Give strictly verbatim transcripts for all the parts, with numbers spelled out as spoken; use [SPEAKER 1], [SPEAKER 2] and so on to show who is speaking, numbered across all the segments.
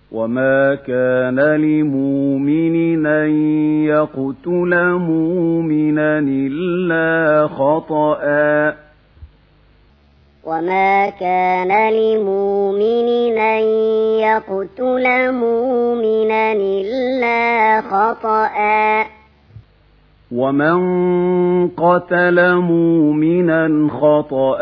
[SPEAKER 1] وما كان لمؤمن أن يقتل مؤمنا إلا خطأ
[SPEAKER 2] وما كان لمؤمن أن يقتل مؤمنا إلا خطأ
[SPEAKER 1] ومن قتل مؤمنا خطأ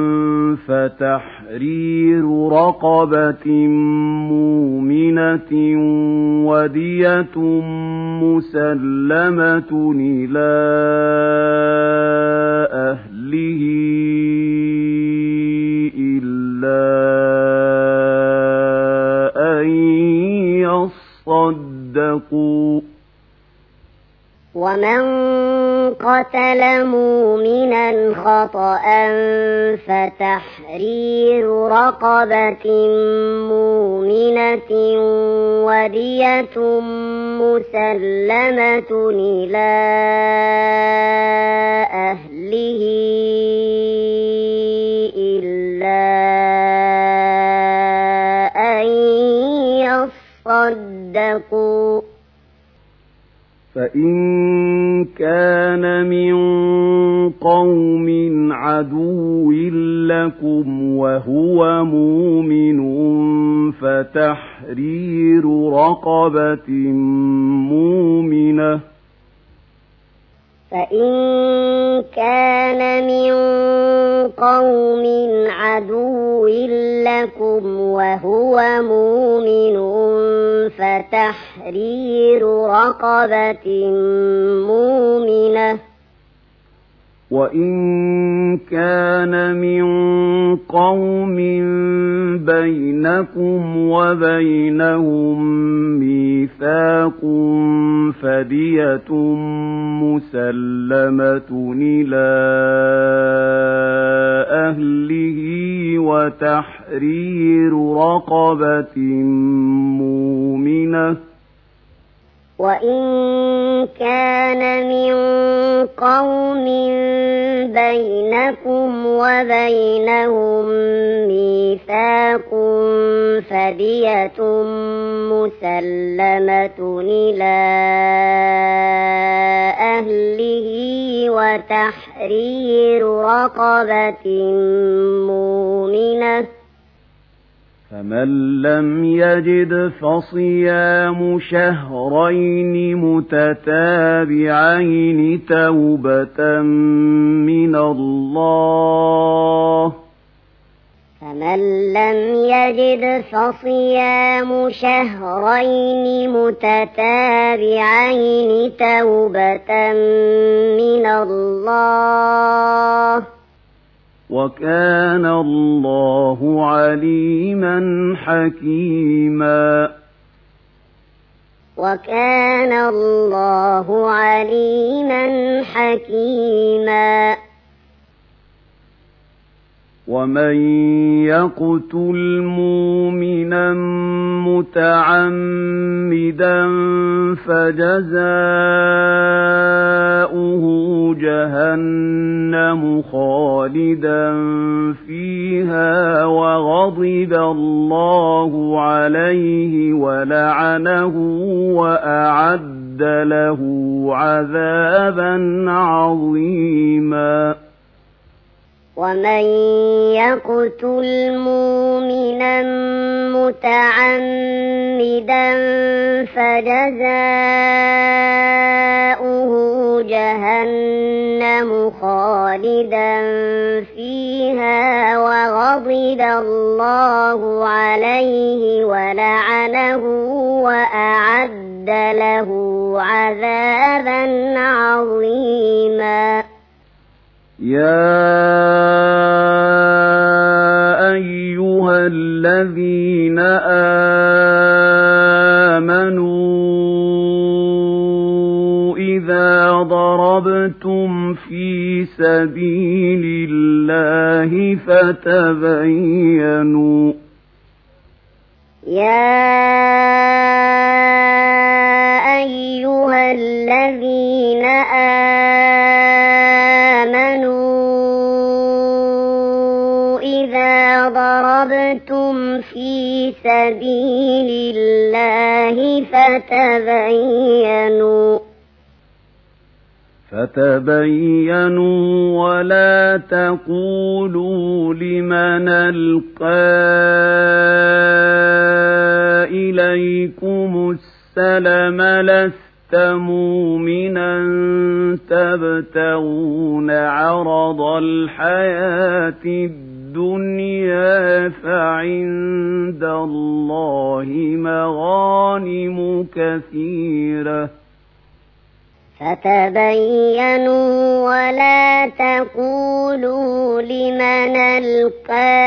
[SPEAKER 1] فتحرير رقبة مؤمنة ودية مسلمة إلى أهله إلا أن يصدقوا
[SPEAKER 2] ومن قتل مؤمنا خطأ فتحرير رقبة مؤمنة ودية مسلمة إلى أهله إلا أن يصدقوا
[SPEAKER 1] فإن كان من قوم عدو لكم وهو مؤمن فتحرير رقبة مؤمنة
[SPEAKER 2] فإن كان من قوم عدو لكم وهو مؤمن فتحرير رقبة مؤمنة
[SPEAKER 1] وإن كان من قوم بينكم وبينهم ميثاق فدية مسلمة إلى أهله وتحرير رقبة مؤمنة
[SPEAKER 2] وإن كان من قوم بينكم وبينهم ميثاق فدية مسلمة إلى أهله وتحرير رقبة مؤمنة
[SPEAKER 1] فمن لم يجد فصيام شهرين متتابعين توبة من الله
[SPEAKER 2] فمن لم يجد فصيام شهرين متتابعين توبة من الله
[SPEAKER 1] وكان الله عليما حكيما
[SPEAKER 2] وكان الله عليما حكيما
[SPEAKER 1] ومن يقتل مؤمنا متعمدا فجزاؤه جهنم خالدا فيها وغضب الله عليه ولعنه وأعد له عذابا عظيما
[SPEAKER 2] ومن يقتل مؤمنا متعمدا فجزاؤه جهنم خالدا فيها وغضب الله عليه ولعنه وأعد له عذابا عظيما
[SPEAKER 1] يا أيها الذين آمنوا إذا ضربتم في سبيل الله فتبينوا
[SPEAKER 2] يا أيها الذين آمنوا إذا ضربتم في سبيل الله فتبينوا
[SPEAKER 1] فتبينوا ولا تقولوا لمن ألقى إليكم السلم لست مؤمنا تبتغون عرض الحياة الدنيا فعند الله مغانم كثيرة
[SPEAKER 2] فتبينوا ولا تقولوا لمن ألقى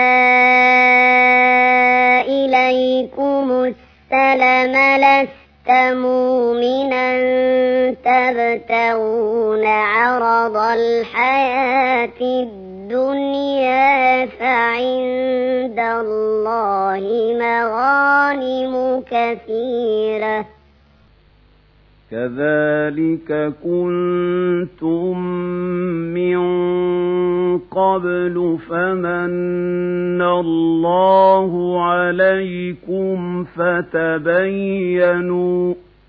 [SPEAKER 2] إليكم السلم لست مؤمنا تبتغون عرض الحياة الدنيا فعند الله مغانم كثيرة
[SPEAKER 1] كذلك كنتم من قبل فمن الله عليكم فتبينوا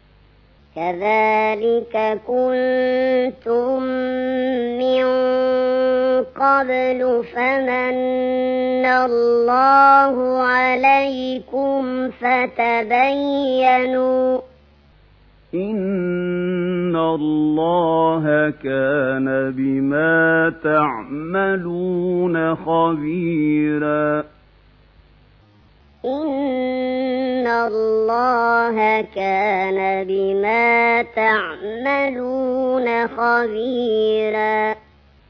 [SPEAKER 2] كذلك كنتم من قبل فمن الله عليكم فتبينوا
[SPEAKER 1] إن الله كان بما تعملون خبيرا
[SPEAKER 2] إن الله كان بما تعملون خبيرا